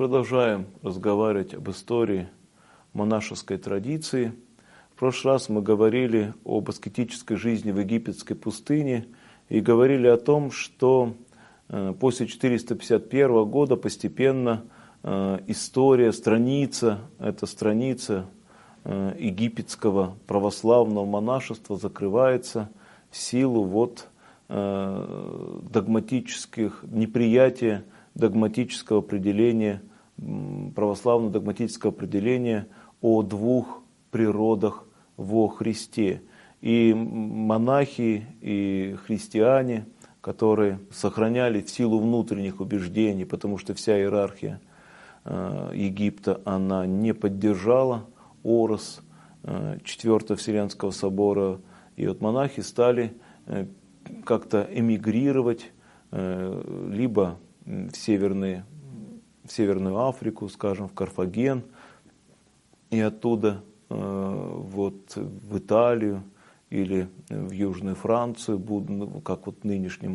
продолжаем разговаривать об истории монашеской традиции. В прошлый раз мы говорили об аскетической жизни в египетской пустыне и говорили о том, что после 451 года постепенно история, эта страница египетского православного монашества закрывается в силу догматических неприятия догматического определения, православного догматического определения о двух природах во Христе. И монахи, и христиане, которые сохраняли в силу внутренних убеждений, потому что вся иерархия Египта, она не поддержала орос Четвертого Вселенского собора. И вот монахи стали как-то эмигрировать либо в Северную Африку, скажем, в Карфаген, и оттуда в Италию или в Южную Францию, как в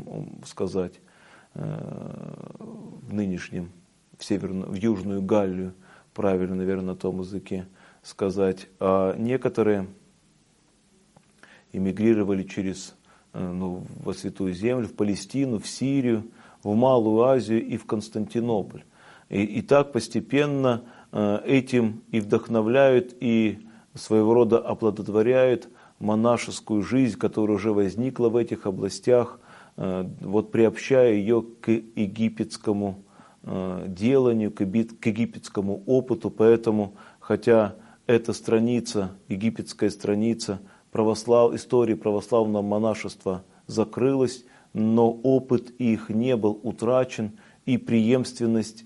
Южную Галлию, правильно, наверное, на том языке сказать. А некоторые эмигрировали во Святую Землю, в Палестину, в Сирию, в Малую Азию и в Константинополь. И так постепенно этим и вдохновляют, и своего рода оплодотворяют монашескую жизнь, которая уже возникла в этих областях, приобщая ее к египетскому деланию, к египетскому опыту. Поэтому, хотя эта страница, египетская страница истории православного монашества закрылась, но опыт их не был утрачен, и преемственность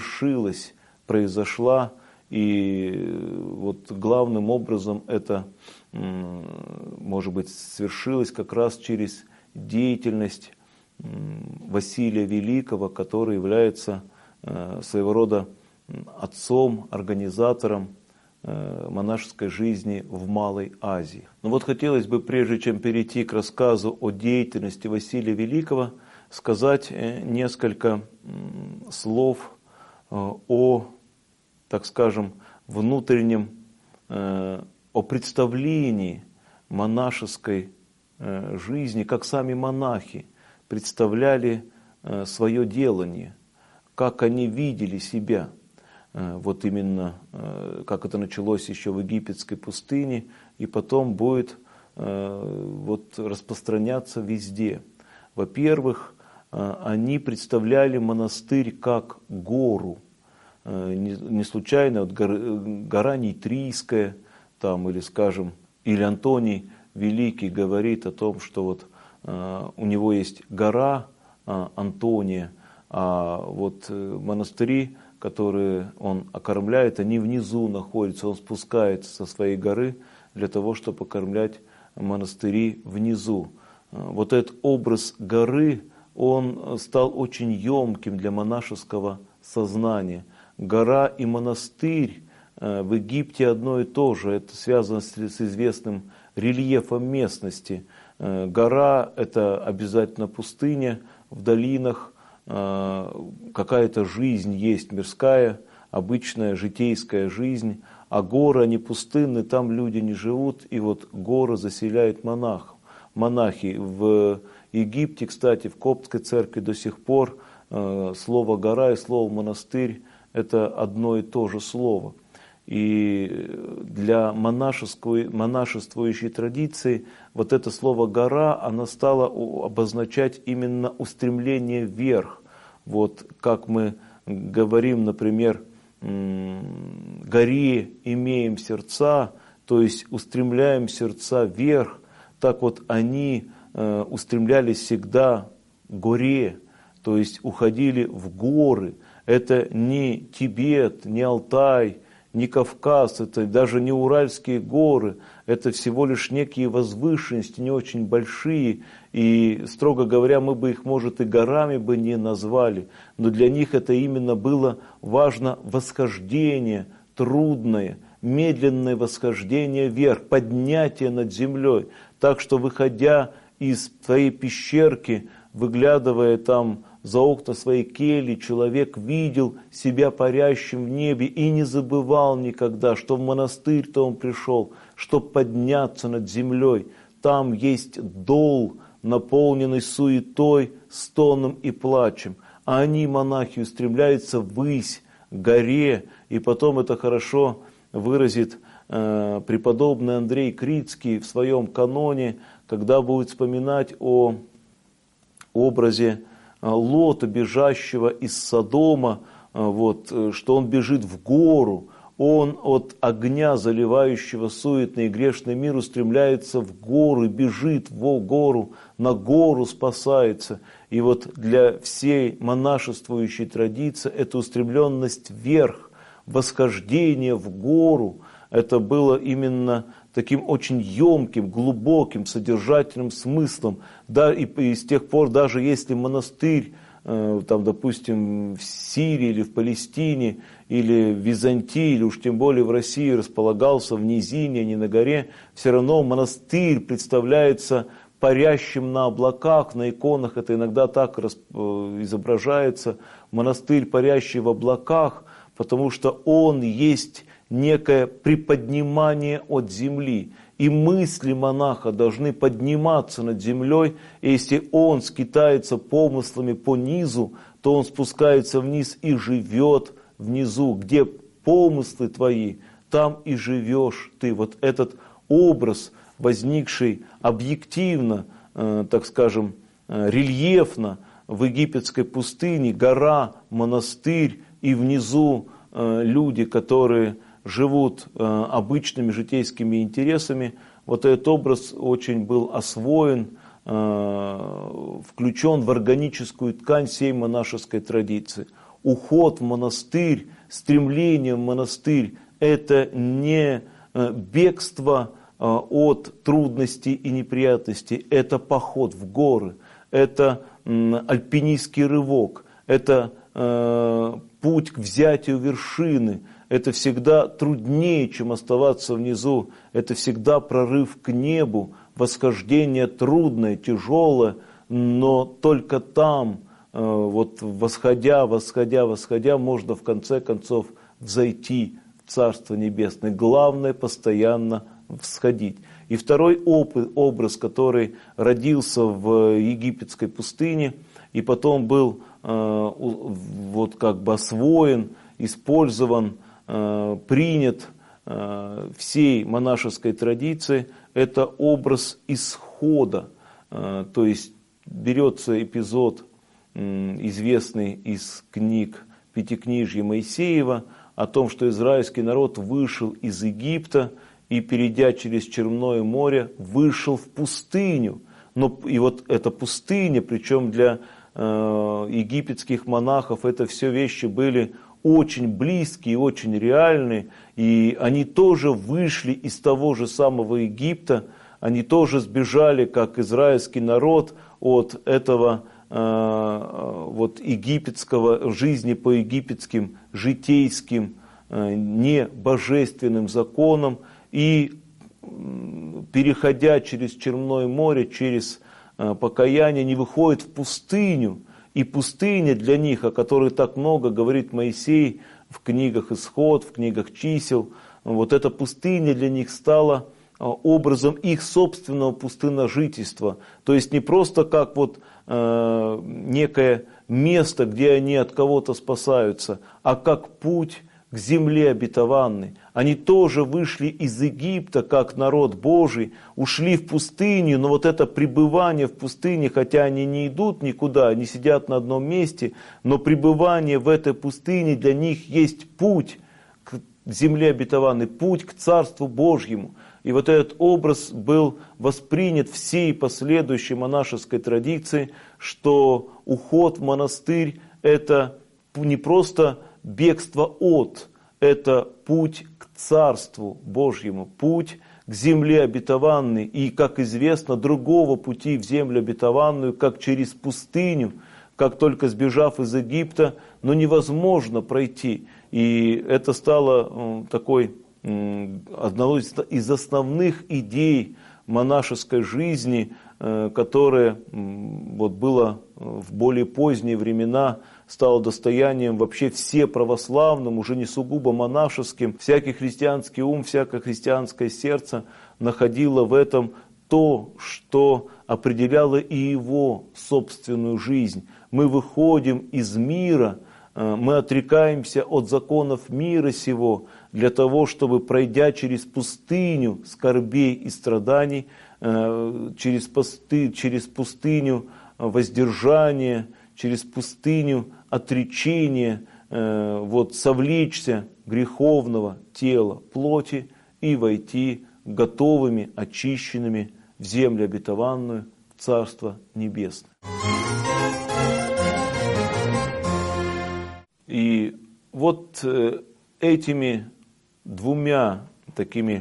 произошла. И главным образом это, может быть, свершилось как раз через деятельность Василия Великого, который является своего рода отцом, организатором монашеской жизни в Малой Азии. Но хотелось бы, прежде чем перейти к рассказу о деятельности Василия Великого, сказать несколько слов о, так скажем, внутреннем, о представлении монашеской жизни, как сами монахи представляли свое делание, как они видели себя. Именно как это началось еще в египетской пустыне, и потом будет распространяться везде. Во-первых, они представляли монастырь как гору. Не случайно гора Нитрийская, или Антоний Великий говорит о том, что у него есть гора Антония, а монастыри, которые он окормляет, они внизу находятся, он спускается со своей горы для того, чтобы окормлять монастыри внизу. Этот образ горы, он стал очень емким для монашеского сознания. Гора и монастырь в Египте одно и то же, это связано с известным рельефом местности. Гора – это обязательно пустыня, в долинах какая-то жизнь есть мирская, обычная житейская жизнь, а горы, они пустынны, там люди не живут, и горы заселяют монахи. В Египте, кстати, в коптской церкви до сих пор слово «гора» и слово «монастырь» – это одно и то же слово. И для монашествующей традиции это слово «гора», оно стало обозначать именно устремление вверх. Как мы говорим, например, «горе имеем сердца», то есть устремляем сердца вверх, так они устремлялись всегда к горе, то есть уходили в горы. Это не Тибет, не Алтай, не Кавказ, это даже не Уральские горы, это всего лишь некие возвышенности, не очень большие, и, строго говоря, мы бы их, может, и горами бы не назвали, но для них это именно было важно восхождение, трудное, медленное восхождение вверх, поднятие над землей, так что, выходя из твоей пещерки, выглядывая там за окна своей кельи, человек видел себя парящим в небе и не забывал никогда, что в монастырь-то он пришел, чтобы подняться над землей. Там есть дол, наполненный суетой, стоном и плачем. А они, монахи, устремляются ввысь, к горе, и потом это хорошо выразит преподобный Андрей Крицкий в своем каноне, когда будет вспоминать о образе Лота, бежащего из Содома, что он бежит в гору, он от огня, заливающего суетный и грешный мир, устремляется в гору, бежит в гору, на гору спасается. И вот для всей монашествующей традиции эта устремленность вверх, восхождение в гору, это было именно таким очень емким, глубоким, содержательным смыслом. Да, и с тех пор, даже если монастырь, там, допустим, в Сирии или в Палестине, или в Византии, или уж тем более в России располагался в низине, а не на горе, все равно монастырь представляется парящим на облаках, на иконах это иногда так изображается, монастырь, парящий в облаках, потому что он есть некое приподнимание от земли. И мысли монаха должны подниматься над землей, и если он скитается помыслами по низу, то он спускается вниз и живет внизу, где помыслы твои, там и живешь ты. Вот этот образ, возникший объективно, так скажем, рельефно в египетской пустыне, гора, монастырь и внизу люди, которые живут обычными житейскими интересами. Вот этот образ очень был освоен, включен в органическую ткань всей монашеской традиции. Уход в монастырь, стремление в монастырь – это не бегство от трудностей и неприятностей, это поход в горы, это альпинистский рывок, это путь к взятию вершины. Это всегда труднее, чем оставаться внизу. Это всегда прорыв к небу, восхождение трудное, тяжелое, но только там, восходя, можно в конце концов взойти в Царство Небесное. Главное постоянно всходить. И второй образ, который родился в египетской пустыне и потом был освоен, использован, принят всей монашеской традиции, это образ исхода. То есть берется эпизод, известный из книг Пятикнижья Моисеева, о том, что израильский народ вышел из Египта и, перейдя через Черное море, вышел в пустыню. И вот эта пустыня, причем для египетских монахов это все вещи были очень близкие, очень реальные, и они тоже вышли из того же самого Египта, они тоже сбежали, как израильский народ, от этого египетского жизни по египетским житейским, не божественным законам, и переходя через Черное море, через покаяние, они выходят в пустыню. И пустыня для них, о которой так много говорит Моисей в книгах Исход, в книгах Чисел, вот эта пустыня для них стала образом их собственного пустынножительства. То есть не просто как некое место, где они от кого-то спасаются, а как путь к земле обетованной. Они тоже вышли из Египта, как народ Божий, ушли в пустыню, но вот это пребывание в пустыне, хотя они не идут никуда, они сидят на одном месте, но пребывание в этой пустыне для них есть путь к земле обетованной, путь к Царству Божьему. И вот этот образ был воспринят всей последующей монашеской традицией, что уход в монастырь – это не просто бегство от, это путь к Царству Божьему, путь к земле обетованной. И, как известно, другого пути в землю обетованную, как через пустыню, как только сбежав из Египта, но невозможно пройти. И это стало одной из основных идей монашеской жизни, которое вот было в более поздние времена, стало достоянием вообще всеправославным, уже не сугубо монашеским. Всякий христианский ум, всякое христианское сердце находило в этом то, что определяло и его собственную жизнь. Мы выходим из мира, мы отрекаемся от законов мира сего для того, чтобы, пройдя через пустыню скорбей и страданий, через пустыню воздержания, через пустыню отречения, вот, совлечься греховного тела, плоти и войти готовыми, очищенными в землю обетованную, в Царство Небесное. И вот этими двумя такими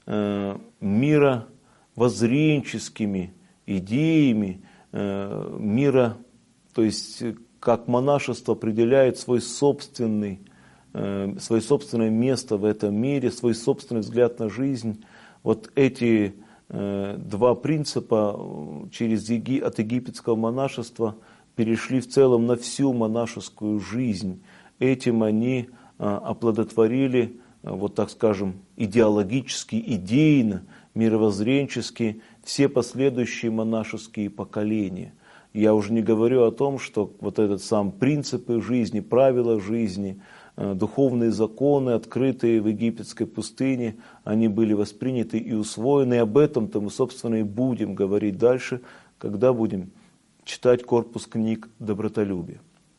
мировоззренческими идеями мира, то есть как монашество определяет свое собственное место в этом мире, свой собственный взгляд на жизнь. Вот эти два принципа от египетского монашества перешли в целом на всю монашескую жизнь. Этим они оплодотворили, вот так скажем, идеологически, идейно, мировоззренчески все последующие монашеские поколения. Я уже не говорю о том, что вот этот сам принципы жизни, правила жизни, духовные законы, открытые в египетской пустыне, они были восприняты и усвоены. И об этом-то мы, собственно, и будем говорить дальше, когда будем читать корпус книг добротолюбия.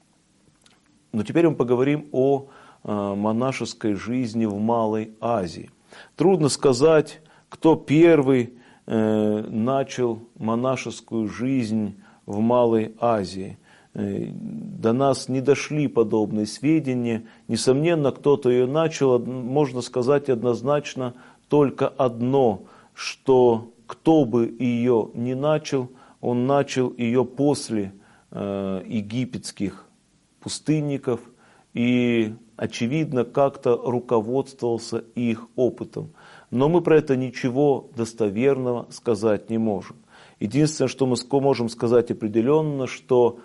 Но теперь мы поговорим о монашеской жизни в Малой Азии. Трудно сказать, кто первый начал монашескую жизнь в Малой Азии. До нас не дошли подобные сведения. Несомненно, кто-то ее начал. Можно сказать однозначно только одно, что кто бы ее ни начал, он начал ее после египетских пустынников и, очевидно, как-то руководствовался их опытом. Но мы про это ничего достоверного сказать не можем. Единственное, что мы можем сказать определенно, что,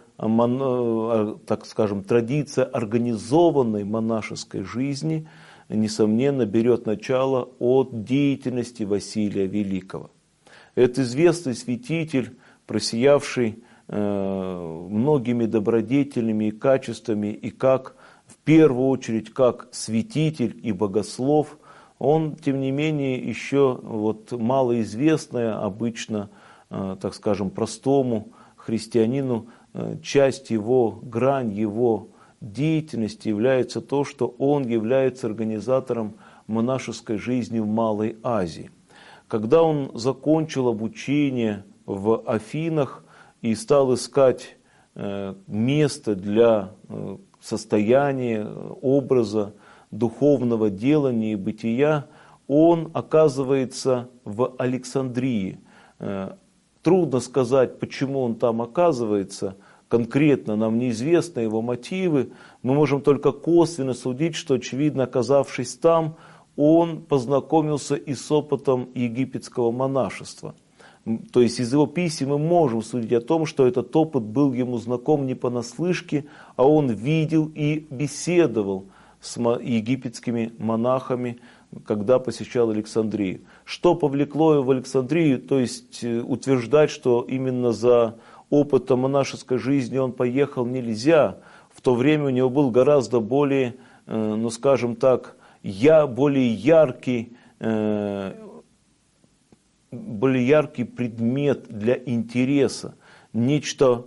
так скажем, традиция организованной монашеской жизни, несомненно, берет начало от деятельности Василия Великого. Это известный святитель, просиявший многими добродетельными качествами, и в первую очередь как святитель и богослов, он, тем не менее, еще вот малоизвестная обычно, так скажем, простому христианину, часть его, грань его деятельности является то, что он является организатором монашеской жизни в Малой Азии. Когда он закончил обучение в Афинах и стал искать место для состояния, образа, духовного делания и бытия, он оказывается в Александрии. Трудно сказать, почему он там оказывается, конкретно нам неизвестны его мотивы. Мы можем только косвенно судить, что, очевидно, оказавшись там, он познакомился и с опытом египетского монашества. То есть из его писем мы можем судить о том, что этот опыт был ему знаком не понаслышке, а он видел и беседовал с египетскими монахами, когда посещал Александрию. Что повлекло его в Александрию, то есть утверждать, что именно за опытом монашеской жизни он поехал, нельзя. В то время у него был гораздо более, ну скажем так, более яркий предмет для интереса, нечто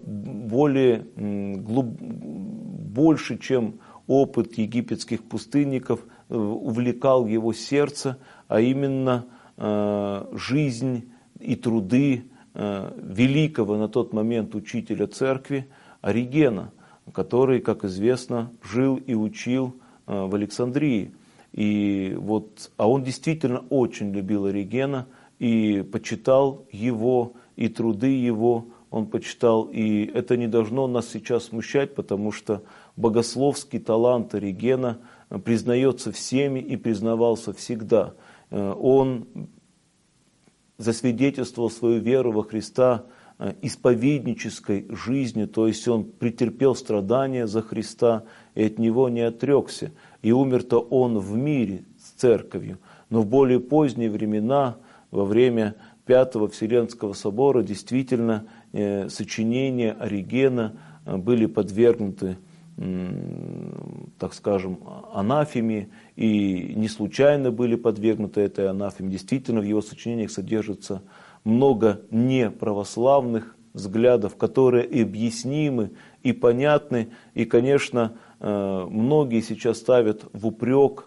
больше, чем опыт египетских пустынников, увлекал его сердце, а именно жизнь и труды великого на тот момент учителя церкви Оригена, который, как известно, жил и учил в Александрии. А он действительно очень любил Оригена и почитал его, и труды его он почитал. И это не должно нас сейчас смущать, потому что богословский талант Оригена признается всеми и признавался всегда. Он засвидетельствовал свою веру во Христа исповеднической жизнью, то есть он претерпел страдания за Христа и от него не отрекся. И умер-то он в мире с церковью. Но в более поздние времена, во время Пятого Вселенского собора, действительно сочинения Оригена были подвергнуты, так скажем, анафеме, и не случайно были подвергнуты этой анафеме. Действительно, в его сочинениях содержится много неправославных взглядов, которые и объяснимы, и понятны. И, конечно, многие сейчас ставят в упрек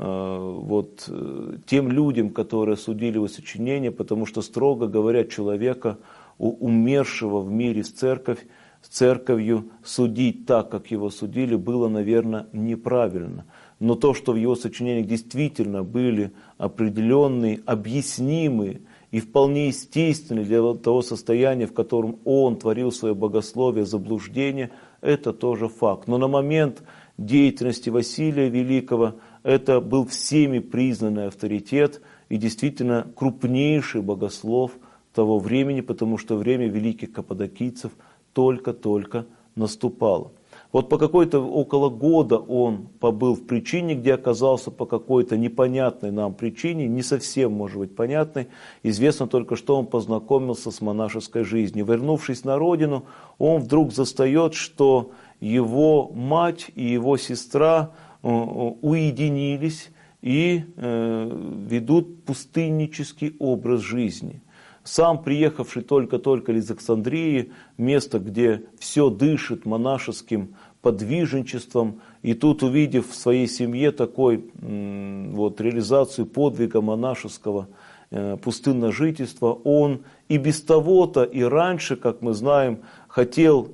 тем людям, которые судили его сочинения, потому что, строго говоря, человека, умершего в мире с церковью, судить так, как его судили, было, наверное, неправильно. Но то, что в его сочинениях действительно были определенные, объяснимые и вполне естественные для того состояния, в котором он творил свое богословие, заблуждение, это тоже факт. Но на момент деятельности Василия Великого это был всеми признанный авторитет и действительно крупнейший богослов того времени, потому что время великих каппадокийцев только-только наступало. Вот по какой-то около года он побыл в Причине, где оказался по какой-то непонятной нам причине, не совсем, может быть, понятной. Известно только, что он познакомился с монашеской жизнью. Вернувшись на родину, он вдруг застает, что его мать и его сестра уединились и ведут пустыннический образ жизни. Сам приехавший только-только из Александрии, место, где все дышит монашеским подвижничеством, и тут, увидев в своей семье такой реализацию подвига монашеского пустынножительства, он и без того-то, и раньше, как мы знаем, хотел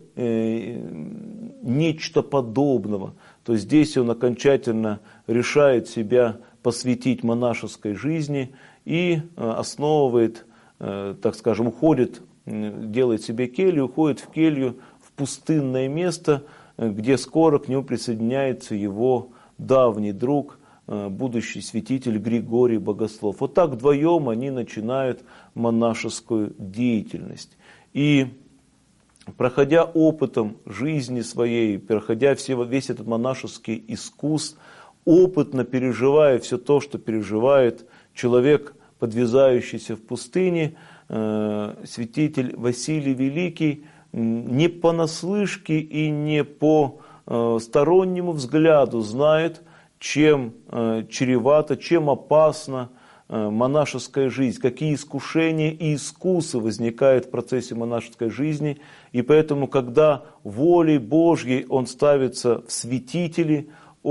нечто подобного. То есть здесь он окончательно решает себя посвятить монашеской жизни и основывает, так скажем, уходит, делает себе келью, уходит в келью в пустынное место, где скоро к нему присоединяется его давний друг, будущий святитель Григорий Богослов. Вот так вдвоем они начинают монашескую деятельность. И проходя опытом жизни своей, проходя весь этот монашеский искус, опытно переживая все то, что переживает человек, подвязающийся в пустыне, святитель Василий Великий не понаслышке и не по стороннему взгляду знает, чем чревато, чем опасна монашеская жизнь, какие искушения и искусы возникают в процессе монашеской жизни. И поэтому, когда волей Божьей он ставится в святители,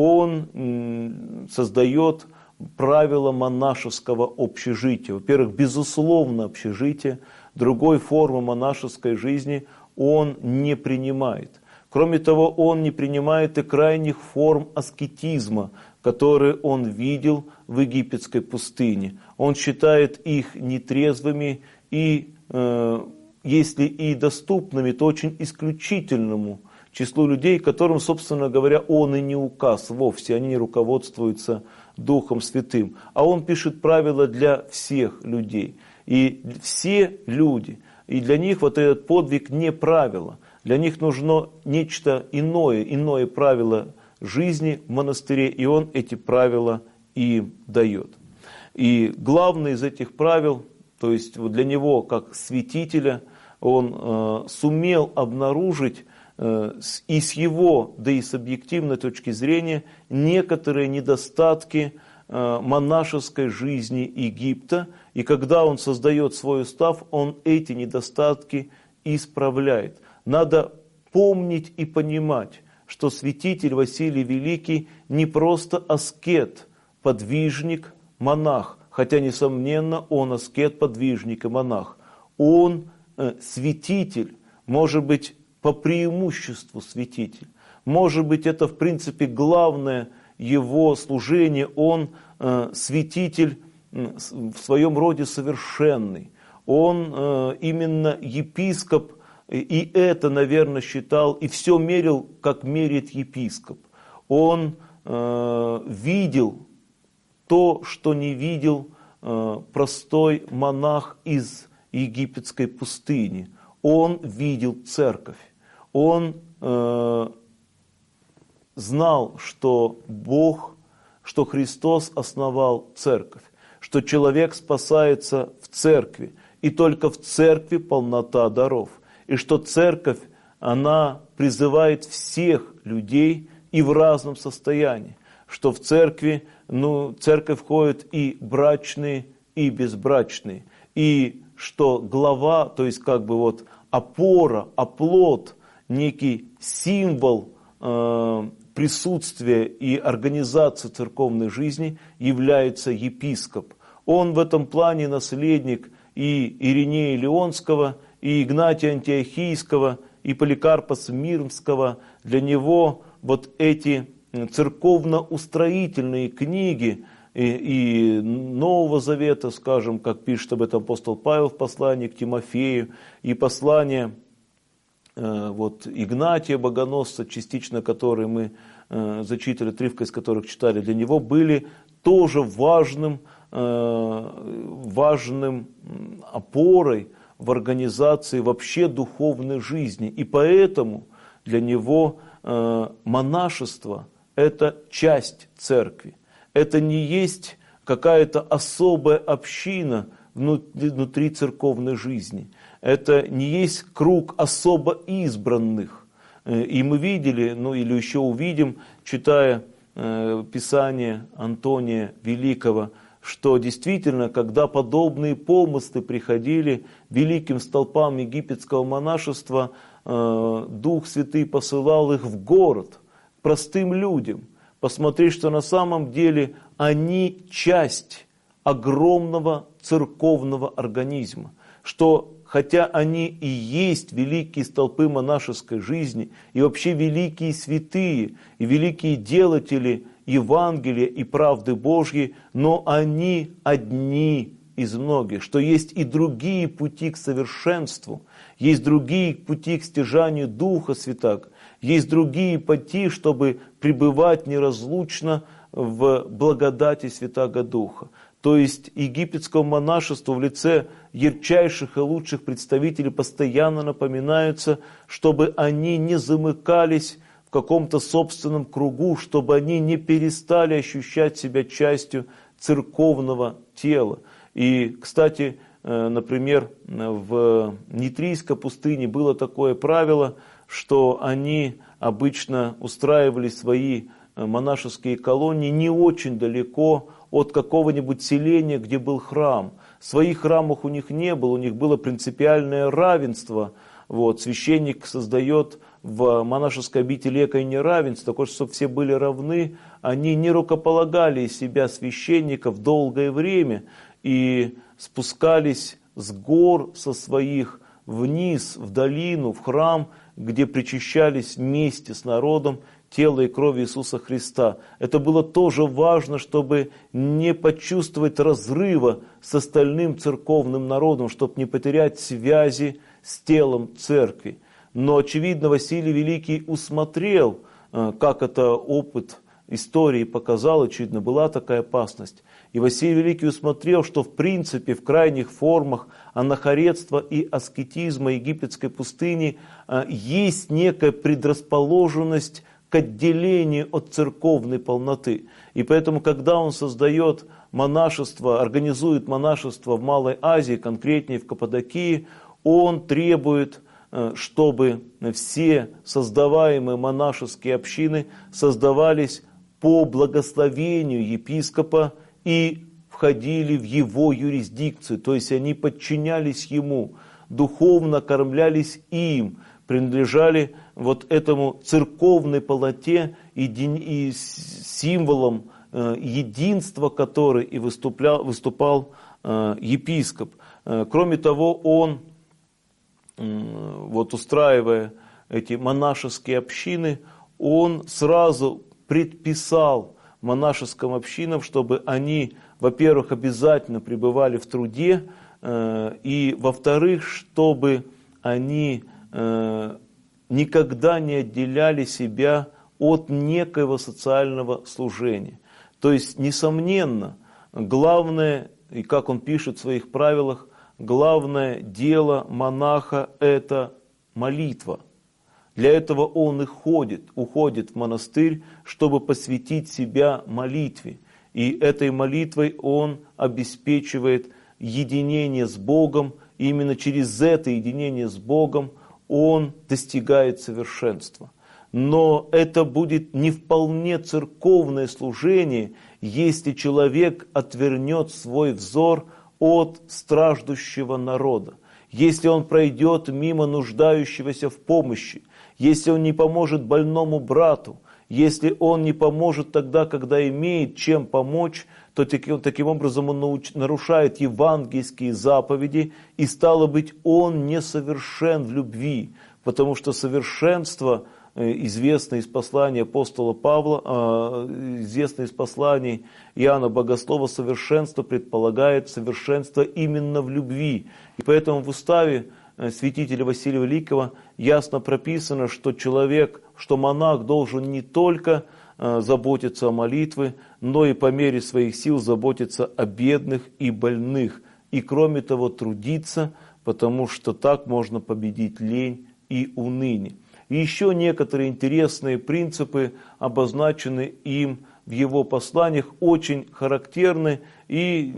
он создает правила монашеского общежития. Во-первых, безусловно, общежитие, другой формы монашеской жизни он не принимает. Кроме того, он не принимает и крайних форм аскетизма, которые он видел в египетской пустыне. Он считает их нетрезвыми и, если и доступными, то очень исключительному числу людей, которым, собственно говоря, он и не указ вовсе, они не руководствуются Духом Святым. А он пишет правила для всех людей. И все люди, и для них вот этот подвиг не правило. Для них нужно нечто иное правило жизни в монастыре, и он эти правила им дает. И главное из этих правил, то есть для него как святителя, он сумел обнаружить и с его, да и с объективной точки зрения, некоторые недостатки монашеской жизни Египта. И когда он создает свой устав, он эти недостатки исправляет. Надо помнить и понимать, что святитель Василий Великий не просто аскет, подвижник, монах, хотя, несомненно, он аскет, подвижник и монах. Он святитель, может быть, по преимуществу святитель. Может быть, это, в принципе, главное его служение. Он святитель в своем роде совершенный. Он именно епископ, и это, наверное, считал, и все мерил, как мерит епископ. Он видел то, что не видел простой монах из египетской пустыни. Он видел церковь. Он знал, что Бог, что Христос основал церковь, что человек спасается в церкви, и только в церкви полнота даров, и что церковь, она призывает всех людей и в разном состоянии, что в церкви, церковь входит и брачные, и безбрачные, и что глава, то есть опора, оплот, некий символ присутствия и организации церковной жизни является епископ. Он в этом плане наследник и Иринея Леонского, и Игнатия Антиохийского, и Поликарпа Смирнского. Для него эти церковно-устроительные книги и Нового Завета, скажем, как пишет об этом апостол Павел в послании к Тимофею, и послание Игнатия Богоносца, частично которые мы зачитали, отрывка из которых читали, для него были тоже важным опорой в организации вообще духовной жизни. И поэтому для него монашество – это часть церкви. Это не есть какая-то особая община внутри церковной жизни. Это не есть круг особо избранных. И мы видели, или еще увидим, читая Писание Антония Великого, что действительно, когда подобные помыслы приходили великим столпам египетского монашества, Дух Святый посылал их в город, простым людям, посмотреть, что на самом деле они часть огромного церковного организма, что хотя они и есть великие столпы монашеской жизни, и вообще великие святые, и великие делатели Евангелия и правды Божьей, но они одни из многих, что есть и другие пути к совершенству, есть другие пути к стяжанию Духа Святаго, есть другие пути, чтобы пребывать неразлучно в благодати Святаго Духа. То есть египетскому монашеству в лице ярчайших и лучших представителей постоянно напоминаются, чтобы они не замыкались в каком-то собственном кругу, чтобы они не перестали ощущать себя частью церковного тела. И, кстати, например, в Нитрийской пустыне было такое правило, что они обычно устраивали свои монашеские колонии не очень далеко от какого-нибудь селения, где был храм. Своих храмов у них не было, у них было принципиальное равенство. Священник создает в монашеской обители экое неравенство, такое, чтобы все были равны. Они не рукополагали из себя священников долгое время и спускались с гор со своих вниз, в долину, в храм, где причащались вместе с народом тела и крови Иисуса Христа. Это было тоже важно, чтобы не почувствовать разрыва с остальным церковным народом, чтобы не потерять связи с телом церкви. Но, очевидно, Василий Великий усмотрел, как это опыт истории показал, очевидно, была такая опасность. И Василий Великий усмотрел, что в принципе в крайних формах анахоретства и аскетизма египетской пустыни есть некая предрасположенность к отделению от церковной полноты. И поэтому, когда он создает монашество, организует монашество в Малой Азии, конкретнее в Каппадокии, он требует, чтобы все создаваемые монашеские общины создавались по благословению епископа и входили в его юрисдикцию, то есть они подчинялись ему, духовно кормлялись им, принадлежали этому церковной полноте и символом единства которой и выступал епископ. Кроме того, он, устраивая эти монашеские общины, он сразу предписал монашеским общинам, чтобы они, во-первых, обязательно пребывали в труде, и, во-вторых, чтобы они никогда не отделяли себя от некоего социального служения. То есть, несомненно, главное и как он пишет в своих правилах, главное дело монаха – это молитва. Для этого он уходит в монастырь, чтобы посвятить себя молитве. И этой молитвой он обеспечивает единение с Богом. И именно через это единение с Богом он достигает совершенства. Но это будет не вполне церковное служение, если человек отвернет свой взор от страждущего народа. Если он пройдет мимо нуждающегося в помощи, если он не поможет больному брату, если он не поможет тогда, когда имеет чем помочь, то таким образом он нарушает евангельские заповеди, и стало быть, он несовершен в любви, потому что совершенство, известно из послания апостола Павла, известно из посланий Иоанна Богослова, совершенство предполагает совершенство именно в любви. И поэтому в уставе святителя Василия Великого ясно прописано, что монах должен не только заботиться о молитве, но и по мере своих сил заботиться о бедных и больных. И кроме того трудиться, потому что так можно победить лень и уныние. И еще некоторые интересные принципы обозначены им в его посланиях, очень характерны и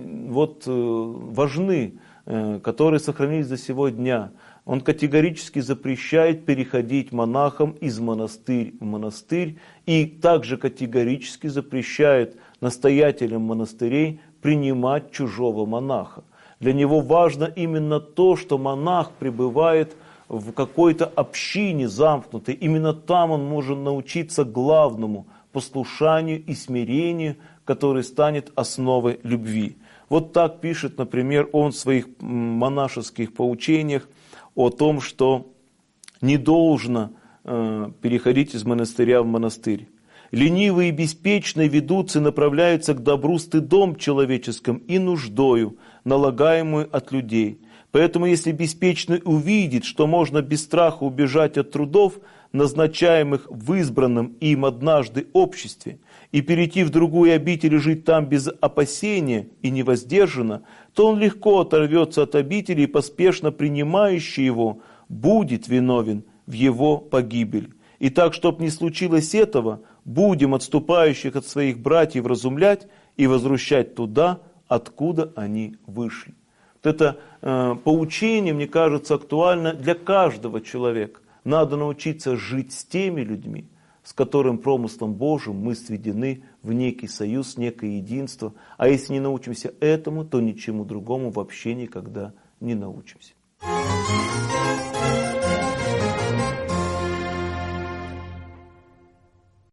важны, которые сохранились до сего дня. Он категорически запрещает переходить монахам из монастыря в монастырь и также категорически запрещает настоятелям монастырей принимать чужого монаха. Для него важно именно то, что монах пребывает в какой-то общине замкнутой. Именно там он может научиться главному послушанию и смирению, который станет основой любви. Вот так пишет, например, он в своих монашеских поучениях о том, что не должно переходить из монастыря в монастырь. Ленивые и беспечные ведутся и направляются к добру стыдом человеческим и нуждою, налагаемую от людей. Поэтому, если беспечный увидит, что можно без страха убежать от трудов, назначаемых в избранном им однажды обществе, и перейти в другую обитель и жить там без опасения и невоздержанно, то он легко оторвется от обители, и поспешно принимающий его будет виновен в его погибели. И так, чтоб не случилось этого, будем отступающих от своих братьев вразумлять и возвращать туда, откуда они вышли. Вот это поучение, мне кажется, актуально для каждого человека. Надо научиться жить с теми людьми, с которым промыслом Божьим мы сведены в некий союз, некое единство. А если не научимся этому, то ничему другому вообще никогда не научимся.